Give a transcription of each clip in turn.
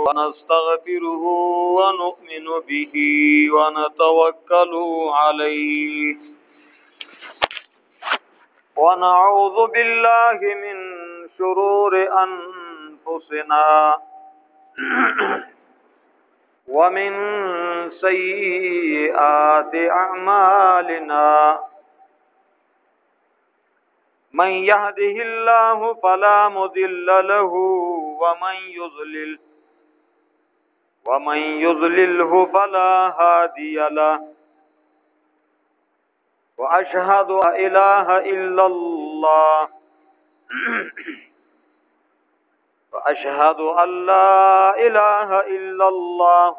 ونستغفره ونؤمن به ونتوكل عليه ونعوذ بالله من شرور أنفسنا ومن سيئات أعمالنا من يهده الله فلا مضل له ومن يضلله فلا هادي له وأشهد أن لا إله إلا الله وأشهد أن لا إله إلا الله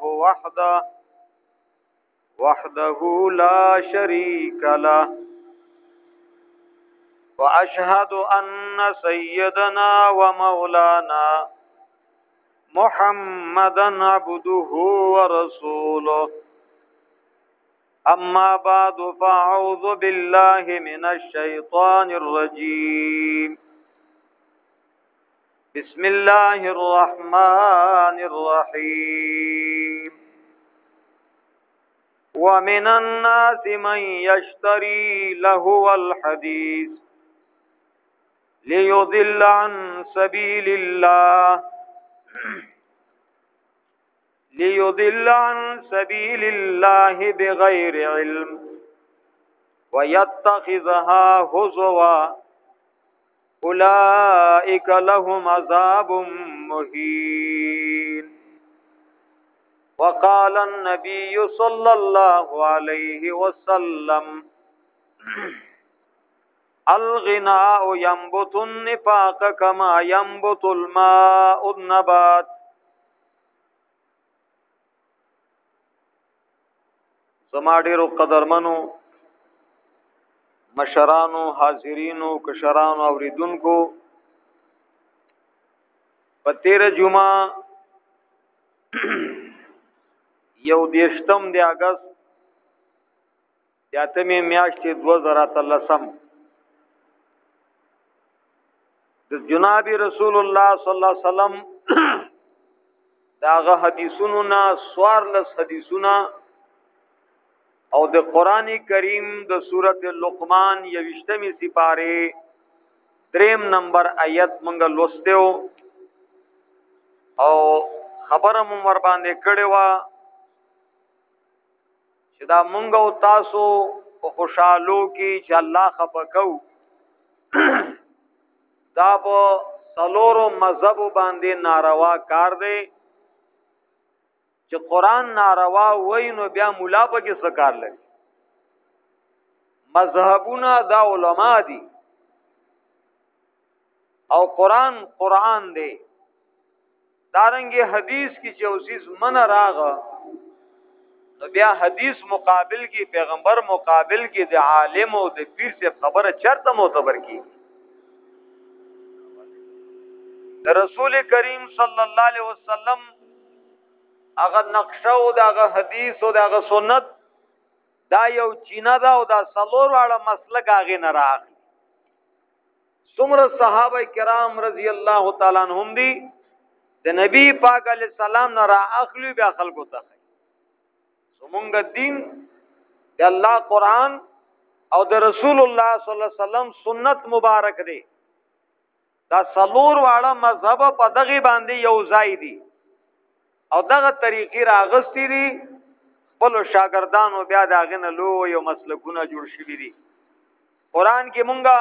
وحده لا شريك له وأشهد أن سيدنا ومولانا محمدا عبده ورسوله أما بعد فأعوذ بالله من الشيطان الرجيم بسم الله الرحمن الرحيم ومن الناس من يشتري لهو الحديث ليضل عن سبيل الله بغير علم ويتخذها هزوا أولئك لهم عذاب مهين وقال النبي صلى الله عليه وسلم الغناء ينبت النفاق كما ينبت الماء النبات. زما ډیرو قدرمنو مشرانو حاضرینو کشرانو اوریدونکو په 13 جمعه یو دیشتم دی اگست یاتمې میاشتې 2013 د جناب رسول الله صلی الله علیه وسلم داغه حدیثونو نا سوارلس حدیثونه او د قران کریم د سورۃ لقمان 28 سپاره 3 نمبر آیت مونږ لوستو او خبره مون ور باندې کړي وا چې دا مونږ او تاسو په خوشالو کې چې الله خپکو دا په سلورو مذهب باندې ناروا کار دی چې قران ناروا وای نو بیا مولا په کې څه کار لري. مذهبونه دا علما دي او قران دی. دارنګه حدیث کې چې اوسیز من راغه نو بیا حدیث مقابل کې پیغمبر مقابل کې د عالم او د پیر سے خبره چرته معتبر کی. د رسول کریم صلی الله علیه وسلم اغه نقشه او داغه حدیث او داغه سنت دا یو چینه دا او دا سلور واړه مسلک اغه نه راغلی. څومره صحابه کرام رضی الله تعالی عنهم دي د نبی پاک علی السلام نه را اخلي بیا خلکو ته زمونږ دین د الله قران او د رسول الله صلی الله علیه وسلم سنت مبارک دی. دا سلور واړه مذهب په دغه باندې یو ځای دي او دغه طریقې راغستې دي. خپل شاګردانو بیا داغه نه لو یو مسلکونه جوړ شوي دي. قران کې مونږه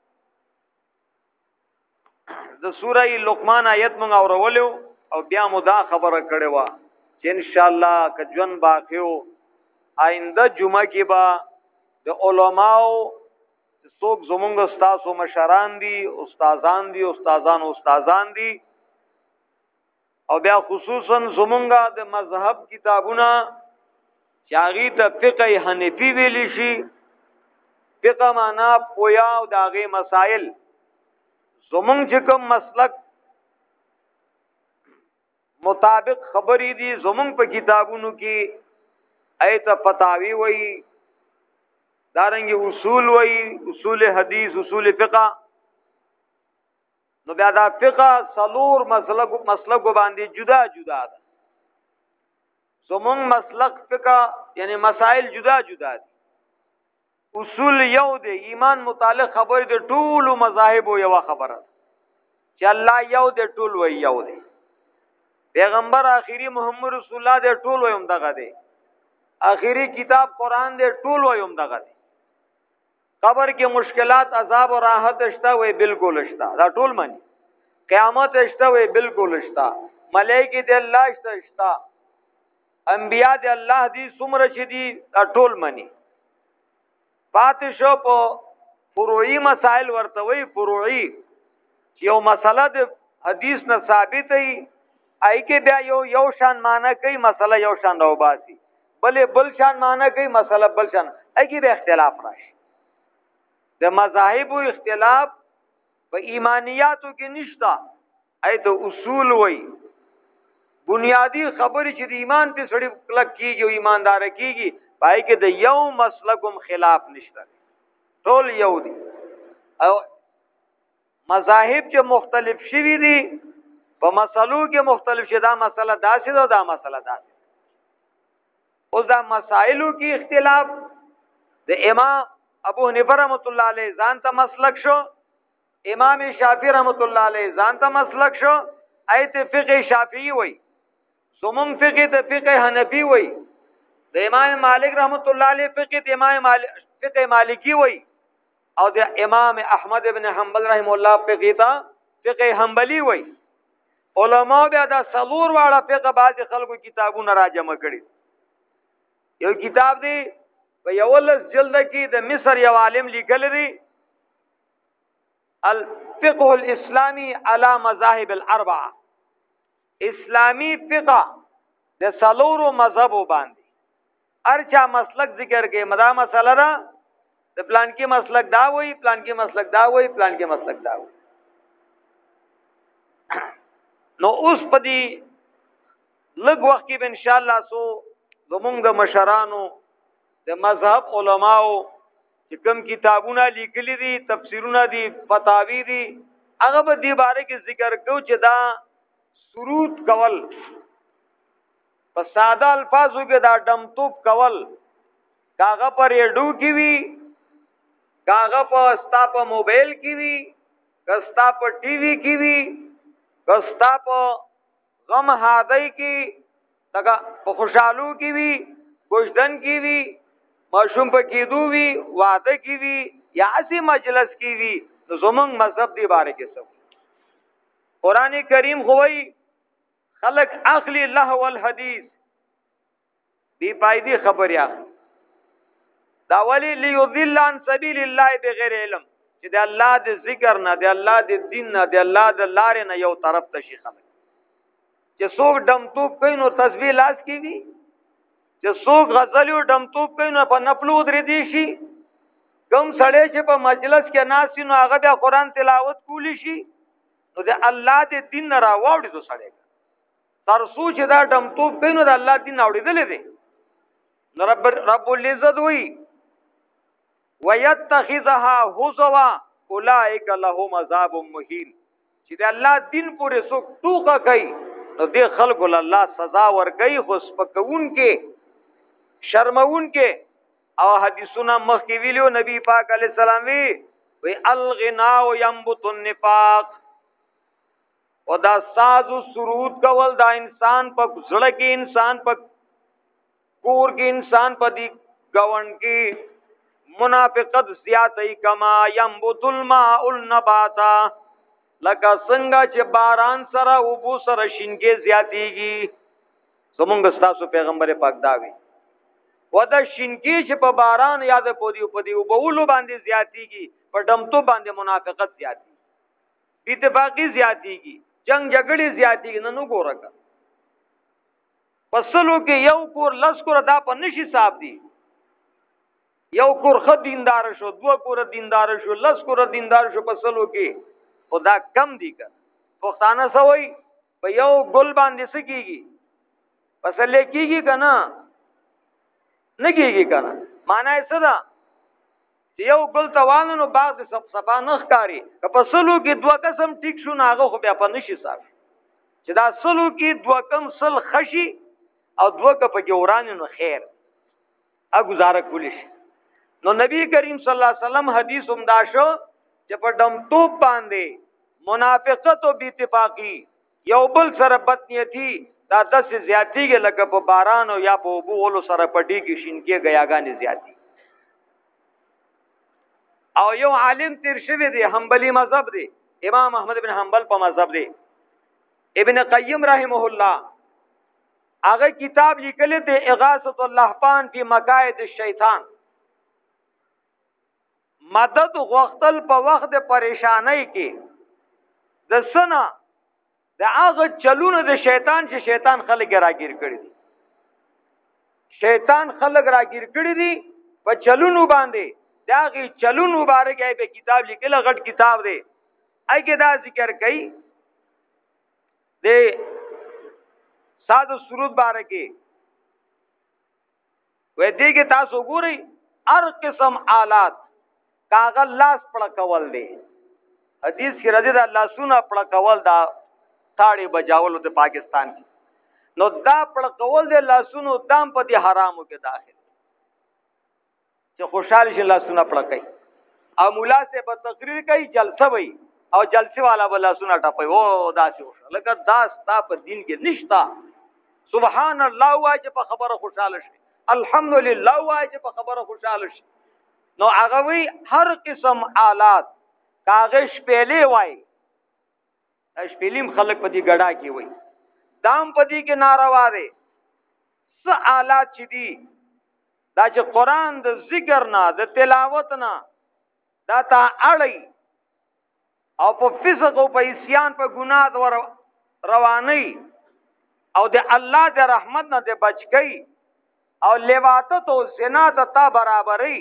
د سوره لقمان آیت مونږ اورولو او بیا مو دا خبره کړې و چې ان شاء الله که جون باقیو آینده جمعه کې با د علماو څوک زمونږ استادو مشران دي استادان دي او بیا خصوصا زمونږه د مذهب کتابونه چاغي ته فقه حنفي ویل شي. فقه معنا پویا او داغه مسائل زمونږ چې کوم مسلک مطابق خبرې دي زمونږ په کتابونو کې ایت فتاوی وای دارنګ اصول وای اصول حدیث اصول فقه نو بیا دا فقه سلور مسلک باندې جدا جدا ده. زمون مسلک فقه یعنی مسائل جدا جدا دي. اصول یو دی، ایمان متعلق خبر دی ټول مذاهب یو خبره چې الله یو دی ټول وی یو دی. پیغمبر آخری محمد رسول الله دی ټول وی هم دغه دی. آخری کتاب قران دی ټول وی هم دغه دی. قبر کې مشکلات عذاب او راحت شته وی بالکل شته دا ټول مانی. قیامت شته وی بالکل شته. ملائکه دی الله شته. انبیاء دی الله دی څومره چې دی دا ټول مانی. پاتې شو په فروعي مسائل ورته وی فروعي چې یو مسله د حدیث نه ثابت ای کې بیا یو شان معنی کوي مسله یو شان راو باسي بل شان معنی کوي مسله بل شان ای کې به اختلاف راشي. د مذاهب اختلاف په ایمانیاتو کې نشتا. ته اصول وی بنیادی خبرې چې د ایمان په سړی کلک کیږي او ایماندار کیږي پای کې د یو مسلکم خلاف نشته ټول یو دي. او مذاهب چې مختلف شوي دي په مسلو کې مختلف شي دا مسله داسې ده دا مسله داسې. اوس دا مسائلو کې اختلاف د امام ابو حنیفه رحمۃ اللہ علیہ ځان ته مسلک شو، امام شافعی رحمۃ اللہ علیہ ځان ته مسلک شو. ایت فقه شافعی وای زمون فقه ته فقه حنفی وای د امام مالک رحمۃ اللہ علیہ فقه ته امام فقه مالکی وای او د امام احمد ابن حنبل رحم الله فقه ته فقه حنبلی وای. علماء بیا دا سلور واړه فقه بعض خلکو کتابونه راجمع کړي. یو کتاب دی په یولس جلد کې د مصر یو عالم لیکل دی الفقه الاسلامی علی مذاهب الاربعه. اسلامی فقه د سلورو مذهبو باندې ارچا مسلک ذکر کې مدا مسله را د پلان کې مسلک دا وای پلان کې مسلک دا وای پلان کې مسلک دا وای. نو اوس پدی لږ وخت کې ان شاء الله سو زمونږ د مشرانو د مذهب علماو چې کوم کتابونه لیکلي دي تفسیرونه دي فتاوی دي هغه به دی باره کې ذکر کو چې دا سرود کول په ساده الفاظو کې دا ډمټوب کول کاغه پر ریډو کې وی کاغه په ستا په موبایل کې وی کستا په ټي وي کې وی کستا په غم هادای کې دغه په خوشحالو کې وی کوشدن کې وی ماشوم په کېدو وی واده کې وی یا اسی مجلس کې وی نو زمونږ مذهب دی باره کې سب قران کریم خوای خلق عقلی الله والحدیث بی پایدی خبر یا دا ولی لیضل عن سبیل الله بغیر علم چې د الله د ذکر نه د الله د دین نه د الله د لارې نه یو طرف ته شي خلک چې څوک ډمټوب کوي نو تسبیح لاس کې وی چې څوک غزل او ډمټوب کوي نو په نفلو درې دی شي کوم سړی چې په مجلس کې ناس نو هغه د قران تلاوت کولی شي نو د الله د دین نه راوړي دو سړی تر سوچ دا ډمټوب کوي نو د الله دین اوریدل دي نو رب العزت وی ويتخذها هزوا اولئک لهم عذاب مهین چې د الله دین پورې څوک ټوکا کوي نو د خلکو الله سزا ورکوي خو سپکون کې شرمون کې. او حدیثونه مخکې ویلو نبی پاک علیہ السلام وی الغناء ينبت النفاق او دا ساز او سرود کول دا انسان په زړه کې انسان په کور کې انسان په دی گاون کې منافقت زیاتې کما ينبت الماء النباتا لکه څنګه چې باران سره او بو سره شینګي زیاتېږي. زمونږ ستاسو پیغمبر پاک داوي ودا شینګي چې په باران یاد پودي او بولو باندې زیاتېږي په ډمټو باندې منافقت زیاتېږي اتفاقی زیاتېږي جنگ جګړې زیاتېږي نو ګورګه پسلو کې یو کور لس کور دا په نشي صاحب دي یو کور خد دیندار شو دو کور دیندار شو لس کور دیندار شو پسلو کې خدا کم دی کړه پښتانه سوي په یو ګل باندې سکیږي پسلې کیږي کنه نه کیږي کنه معنا یې څه ده چې یو ګل توانو نو باغ د صفا نخ کاری که په سلو کې دوه قسم ټیک شو ناغه خو بیا په نشي صاف چې دا سلو کې دوه کم سل خشي او دوه ک په ګوران نو خیر ا گزاره کولی شي. نو نبی کریم صلی الله علیه وسلم حدیث همدا شو چې په دم توپ باندې منافقت او بیتفاقی یو بل سره بدنیتی دا دس زیاتیږي لکه په باران او یا په بوغلو سره پټی کې شینکې غیاګانې زیاتی. او یو عالم تیر شوی دی حنبلی مذهب دی امام احمد بن حنبل په مذهب دی ابن قیم رحمه الله هغه کتاب لیکل دی اغاثۃ اللهفان فی مکائد الشیطان مدد غختل په وخت د پریشانی کې د سنا د هغه چلونه د شیطان چې شیطان خلک راګیر کړی دي شیطان خلک راګیر کړی دي په چلونو باندې داغي چلون مبارک ای په کتاب لیکل غټ کتاب دی ای کې دا ذکر کړي د ساده سرود بارکه وې دې کې تاسو ګورئ هر قسم آلات کاغذ لاس پړ کول دی حدیث کې راځي دا لاسونه پړ کول دا تاړي بجاول د پاکستان کې نو دا پړ کول دی لاسونو دام په دي حرامو کې داخل چې خوشاله شي لاسونه پړ کوي او مولا سے په تقریر کوي جلسه وي او جلسه والا بل لاسونه ټپي او داسې وشه لکه داس تا په دین کې نشتا سبحان الله وای چې په خبره خوشاله شي الحمدلله وای چې په خبره خوشاله شي نو هغه وی هر قسم آلات کاغذ پیلې وای شپېلیم خلک په دې ګډا کې وای دام په دې کې ناروا دي س آلات چې دي دا چې قران د ذکر نه د تلاوت نه دا تا اړي او په فسق او په عصيان په ګناه ور رواني او د الله د رحمت نه د بچکی او لواطت او زنا ته تا برابرۍ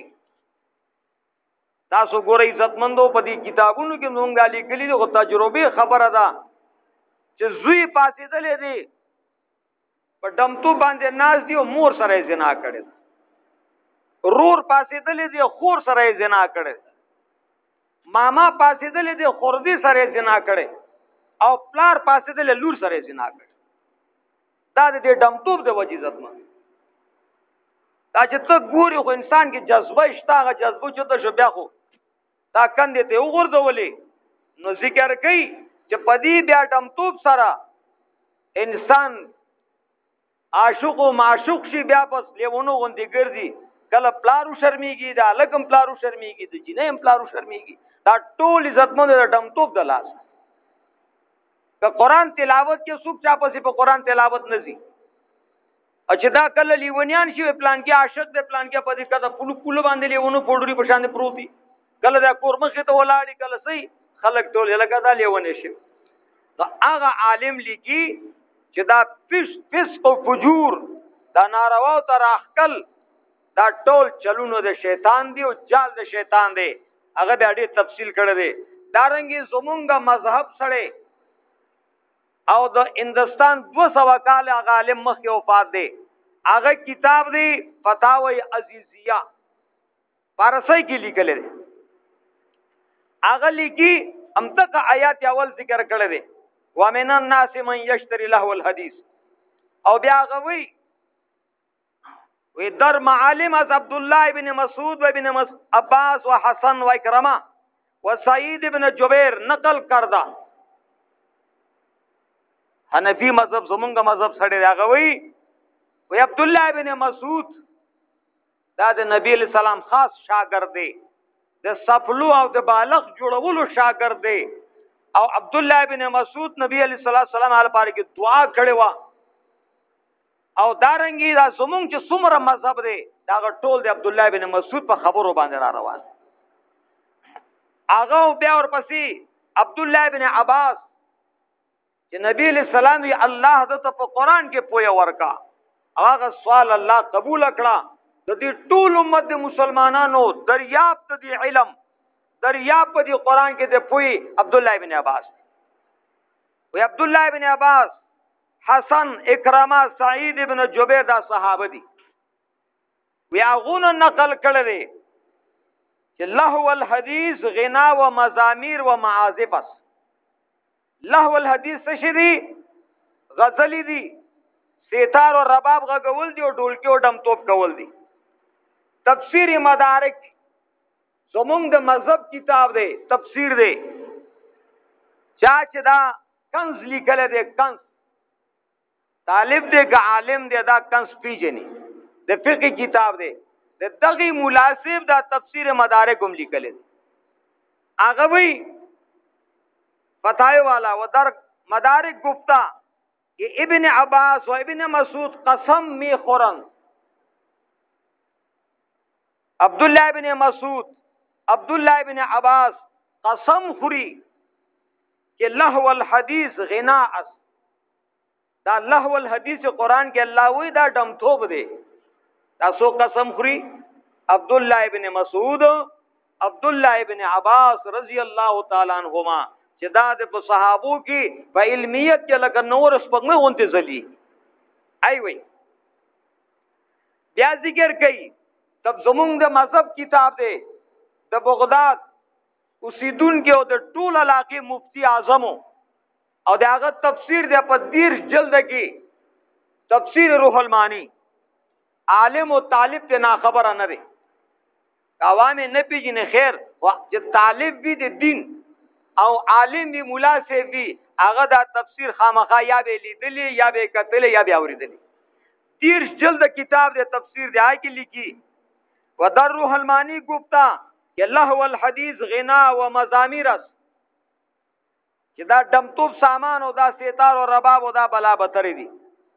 تاسو ګورئ عزتمندو په دې کتابونو کې مونږه لیکلي دي او تجربه خبره ده چې زوی پاسې دلې دي په دمتو باندې ناز دی او مور سره زنا کړي رور پاسې دلې دي خور سره زنا کړي ماما پاسې دلې دي خوردي سره زنا کړي او پلار پاسې دلې لور سره زنا کړي دا دې دمتوب د وجې عزتمند دا چې ته ګوري خو انسان کې جذبه شته هغه جذبه چې ته شو بیا خو دا کندې ته وګرځولې نو ذکر کوي چې پدی بیا دمتوب سره انسان عاشق او معشوق شي بیا پس لیونو غوندي ګرځي کله پلارو شرمېږي دا لکم پلارو شرمېږي د جنې هم پلارو شرمېږي دا ټول عزتمند د دمتوب د لاس که قران تلاوت کې څوک چا پسې په قران تلاوت نزي چې دا کله لیونیان شي پلان کې عاشق د پلان کې پدې کده پلو باندې لیونو پوډوري په شان پروتي کله دا کورمخه ته ولاړی کله سي خلک ټول لکه دا لیونه شي نو هغه عالم لیکي چې دا فسق او فجور دا ناروا او تراخکل دا ټول چلونو د شیطان دی او جال د شیطان دی هغه د اړې تفصیل کړی دی دارنګي زمونږه مذهب سره او د هندستان 200 کال هغه عالم مخکې وفات دی هغه کتاب دی فتاوی عزیزیه فارسی کې لیکل دی هغه لیکي امتک آیات اول ذکر کړی دی ومن الناس من یشتری له الحديث او بیا غوي وی در معالم از عبدالله ابن مسعود و ابن عباس و حسن و اکرمه و سعید ابن جبیر نقل کرده حنفی مذهب زمونږ مذهب سره راغوي وی عبدالله ابن مسعود دا د نبی علیہ السلام خاص شاګرد دی د صفلو او د بالغ جوړولو شاګرد دی او عبدالله ابن مسعود نبی علیہ السلام علیه پاره کې دعا کړې و او دارنګي دا زمونږ چې څومره مذهب دی دا ټول د عبد الله بن مسعود په خبرو باندې را روان هغه بیا ورپسې عبد الله بن عباس چې نبی له سلام وی الله د په قران کې پوهه ورکا هغه سوال الله قبول کړه د دې ټول امت د مسلمانانو دریاب د علم دریاب په دې قران کې د پوهه عبد الله بن عباس وی عبد الله بن عباس حسن اکرامه سعید ابن جبیر دا صحابه دي وی هغه نقل کړل چې لهو الحدیث غنا و مزامیر و معازف است. لهو الحدیث څه شي دي؟ غزلی دي، سیتار او رباب غږول دي او ډولکی او ډمتوب کول دي. تفسیر مدارک زمونږ د مذهب کتاب دی، تفسیر دی. چا چې دا کنز لیکل دی، کنز طالب دی که عالم دی دا کنز پیژني، د فقه کتاب دی. د دغه مناسب دا تفسیر مدارک هم لیکل دي. هغه وی فتاوی والا و در مدارک گفتا کہ ابن عباس و ابن مسعود قسم می خورند. عبداللہ ابن مسعود، عبداللہ ابن عباس قسم خوری کہ لهو الحدیث غنا است. دا لهو الحدیث قرآن کې الله وی دا ډمتوب دی. دا سو قسم خوري؟ عبداللہ ابن مسعود، عبداللہ ابن عباس رضی اللہ تعالی عنہما، چې دا د صحابو کې په علمیت کې لکه نور سپګمې غونته زلی. ای وی بیا ذکر کوي تب زمونږ د مذهب کتاب دی، د بغداد اوسیدونکو او د ټول علاقې مفتی اعظم او د هغه تفسیر د په 10 جلد کې تفسیر روح المانی. عالم او طالب ته نا خبره نه دی، عوام نه پیژني. خیر چې طالب وي د دین او عالم وي مولا سی وي، هغه دا تفسیر خامخا یا به لیدلی یا به کتلی یا به اوریدلی. 30 جلد کتاب د تفسیر دی آی کې لیکي و در روح المانی گفتا کہ لهو الحدیث غنا و مزامیر است، چې دا ډمتوب سامان او دا سیتار او رباب او دا بلا بتری دي.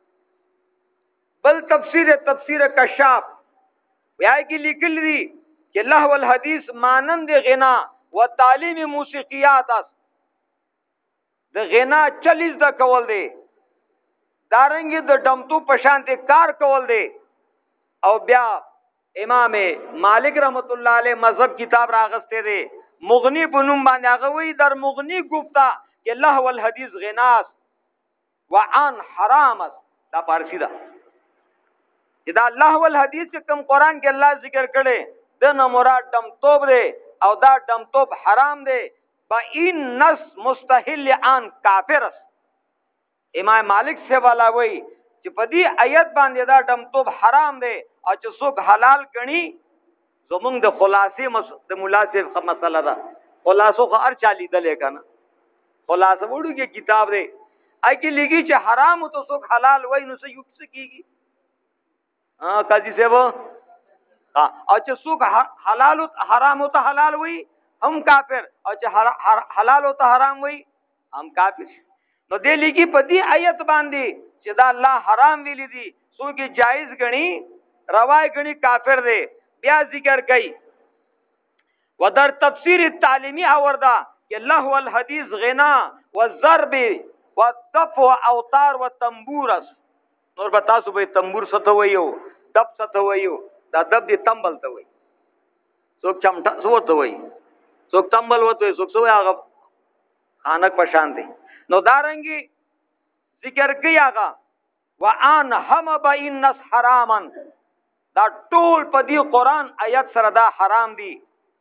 بل تفسیر کشاف وای کی لیکل دي کہ لهو الحدیث مانند غنا و تعلیم موسیقیات است. د غنا چلیز د کول دي، دارنګ د ډمتوب پشانته کار کول دي. او بیا امام مالک رحمت الله علیه مذهب کتاب راغسته دي مغنی بنوم باندې. هغه وی در مغنی گفتا کہ لهو الحدیث غنا است و عن حرام است. دا فارسی ده. دا لهو الحدیث کوم قران کې الله ذکر کړي د نو مراد ډمتوب دی او دا ډمتوب حرام دی. با این نص مستحل عن کافر است. امام مالک سے والا وی چې په دې آیت باندې دا ډمتوب حرام دی او چې څوک حلال کړي. زمونږ د خلاصې د مناسب مسله ده. خلاصو خو هر چا لیدلې کنه، خلاصه وړو کې کتاب دی آی کې لګي چې حرام تو څوک حلال وای نو څه یو څه کیږي. قاضی صاحب او چې څوک حلال او حرام ته حلال وای هم کافر، او چې حلال او ته حرام وای هم کافر. نو دې لګي په دې آیت باندې چې دا الله حرام ویلي دي، څوک جایز غني روای غني کافر دی. بیا ذکر کوي و در تفسیر تعلیمی اوردا کہ لهو الحدیث غنا و ضرب و دف و اوتار و تنبور است. نور بتا سو به تنبور څه وایو، دب څه وایو. دا دب دی تنبل ته وای، څوک چمټا څه ته وای، څوک تنبل وته، څوک څه هغه خانک پشان دی. نو دارنګي ذکر کوي هغه وان هم بین نس حرامن. دا ټول په دی قران آیت سره دا حرام دي.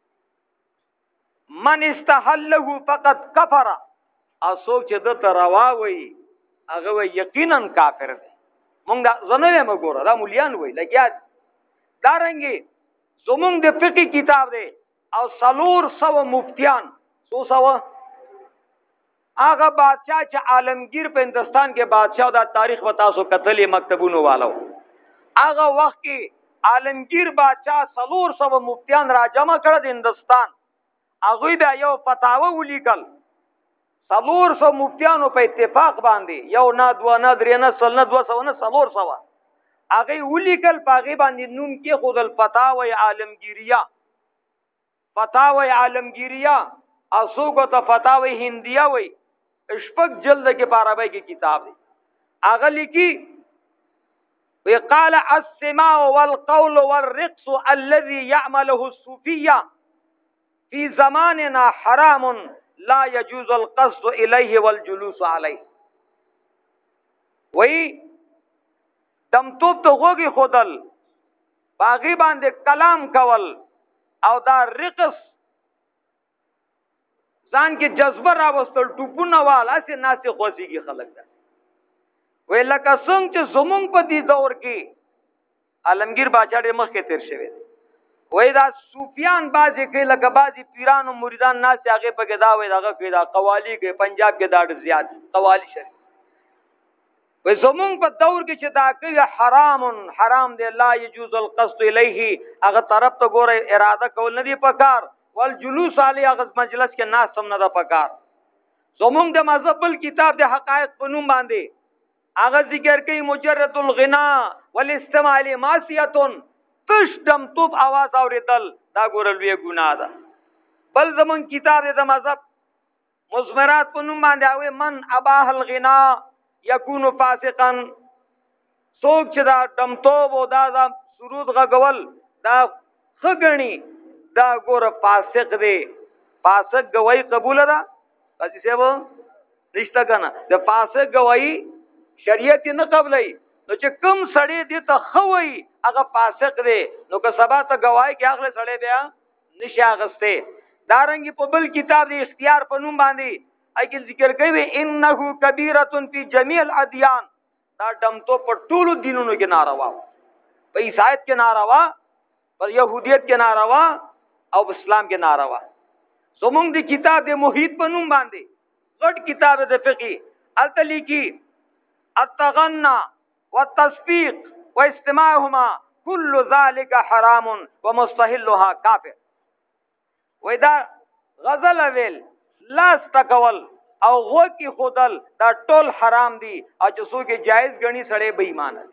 من استحله فقط کفر. اسوک چې د تروا وای هغه وای یقینا کافر دی. مونږ دا زنه مې ګوره دا مولیان وای لګیا. دارنګي زمونږ د فقہی کتاب دی او سلور سو مفتیان سو سو هغه بادشاہ چې عالمگیر په هندستان کې بادشاہ دا تاریخ وتا سو قتل مکتبونو والو. هغه وخت کې عالمگیر بادشاہ سلور سو مفتیان را جمع کړ د هندستان. هغه بیا یو فتاوا ولیکل سلور سو مفتیانو په اتفاق باندې، یو نه دو نه درې نه سل نه 200 نه سلور سو. هغه ولیکل پاغي باندې نوم کې خود الفتاوی عالمگیریه، فتاوی عالمگیریه اسوګه ته فتاوی هندیه وای. شپږ جلد کې عربی کې کتاب دی. هغه لیکي وقال السماع والقول والرقص الذي يعمله الصوفيه في زماننا حرام لا يجوز القصد اليه والجلوس عليه. وای دمتوب ته غوږی خودل، باغی باندې کلام کول، او دا رقص ځان کې جذبه راوستل ټوپونه وال اسې ناسې خوځيږي خلک دا وې لکه څنګه چې زمونږ په دې دور کې عالمگیر باچا ډېر مخکې تیر شوی دی وې دا صوفیان بازي کې لکه بازي پیرانو مریدان ناس هغه په کې دا وې داغه کې دا قوالی کې پنجاب کې دا ډېر زیات قوالی شریف وې زمونږ په دور کې چې دا کوي حرام دی لا يجوز القصد الیه هغه طرف ته ګوره اراده کول نه دی پکار والجلوس علی هغه مجلس کې ناس هم نه ده پکار زمونږ د مذهب بل کتاب د حقایق په نوم باندې هغه ذکر کوي مجرد الغنا والاستماع لماسیه تش دم توپ आवाज اوریدل دا ګوره لوی ګناه ده بل زمونږ کتاب د مذهب مزمرات په نوم باندې او من اباح الغنا یکون فاسقا سوک چې دا دمتوب او دا سرود غغول دا خګنی دا ګوره فاسق دی فاسق گواہی قبول ده قاضي صاحب رښتا کنه د فاسق گواہی شریعت نه قبلای نو چې کوم سړی دی ته خوي هغه فاسق دی نو که سبا ته گواہی کې اخله سړی بیا نشه اغسته دارنګي په بل کتاب دی اختیار په نوم باندې اګل ذکر کوي انه کبیره فی جميع الادیان دا دمتو په ټولو دینونو کې ناروا په عیسایت کې ناروا په يهودیت کې ناروا او اسلام کې ناروا زمونږ دی کتاب د محیط په نوم باندې غټ کتاب د فقہی التلی کی التغنى والتصفيق واستماعهما كل ذلك حرام ومستحلها كافر ودا غزل ویل لاس تکول او غوکی خودل دا ټول حرام دي او چې څوک جایز غني سړی بې ایمان دي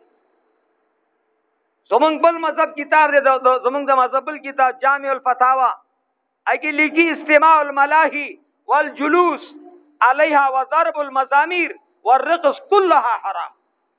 زمونږ بل مذهب کتاب دی زمونږ د مذهب بل کتاب جامع الفتاوا اکی لیکي استماع الملاهي والجلوس عليها وضرب المزامير والرقص كلها حرام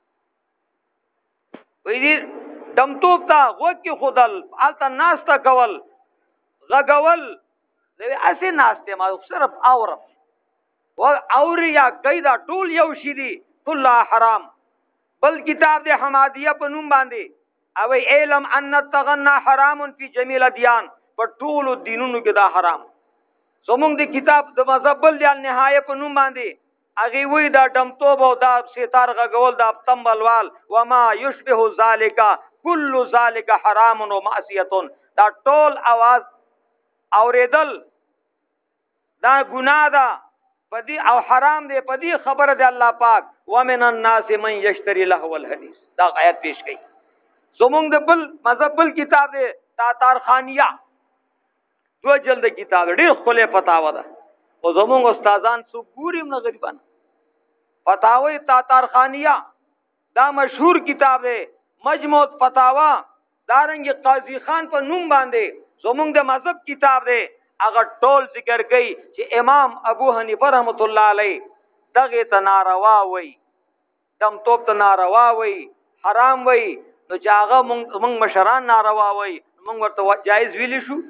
وې دې دمتوب تا غوکی خودل الته ناس تا کول غغول اسې ناشته ما صرف اورم اور یا قیدا ټول یو شی دي كلها حرام بل کتاب د حمادیه په نوم باندې او علم ان التغنى حرام فی جميع الادیان په ټول دینونو کې دا حرام زمونږ د کتاب د مذهب بل د نهایه په نوم باندې اغه وی دا دمتوب او دا ستار غول دا تنبلوال وما يشبه ذلك كل ذلك حرام و معصیه دا ټول आवाज اوریدل دا ګناه ده پدی او حرام دی پدی خبر دی الله پاک ومن الناس من یشتری لهو الحديث دا آیت پیش کړي زمونږ د بل مذهب بل کتاب دی تاتار خانیه دو جلد کتاب ډېر خله فتاوا ده او زمونږ استادان سو ګوریم نه غریبان فتاوی تاتار خانیه دا مشهور کتاب دی مجموع فتاوا دارنګ قاضی خان په نوم باندې زمونږ د مذهب کتاب دی اگر ټول ذکر کوي چې امام ابو حنیفه رحمت الله علیه دغه تناروا وای دم توپ تناروا وای حرام وای نو چې هغه مونږ مشران ناروا وای مونږ ورته جایز ویلی شو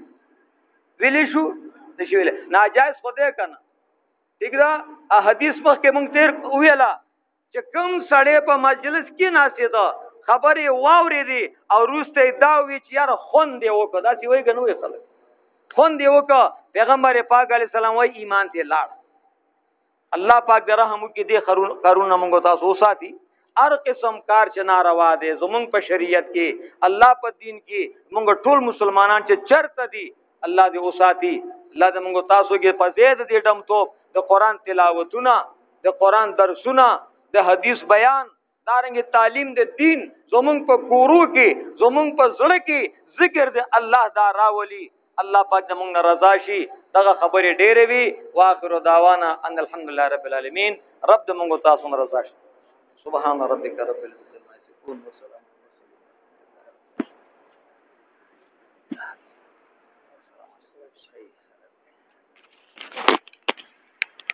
نشي ویل ناجایز خدای کنه ٹھیک ده حدیث مخکې مونږ تیر ویلا چې کوم سړی په مجلس کې ناسي ده خبرې واوري دي او روسته دا وی چې یار خون دی وکړه دا سی وای کنه وی خلک خون دی وکړه پیغمبر پاک علی السلام وای ایمان ته لاړ الله پاک درهم کې دي قانون موږ تاسو ساتي هر قسم کار چې ناروا دي زمونږ په شریعت کې الله په دین کې موږ ټول مسلمانان چې چرته دي الله دې اوساتي الله دې موږ تاسو کې پزید دې ډم توپ د قران تلاوتونه د قران درسونه د حدیث بیان دارنګ تعلیم د دین زمونږ په کورو کې زمونږ په زړه کې ذکر دې الله دا راولي الله پاک دې موږ رضا شي دغه خبرې ډېرې وي واخر دعوانا ان الحمدلله رب العالمین رب دې موږ تاسو رضا شي سبحان ربک رب العزت عما یصفون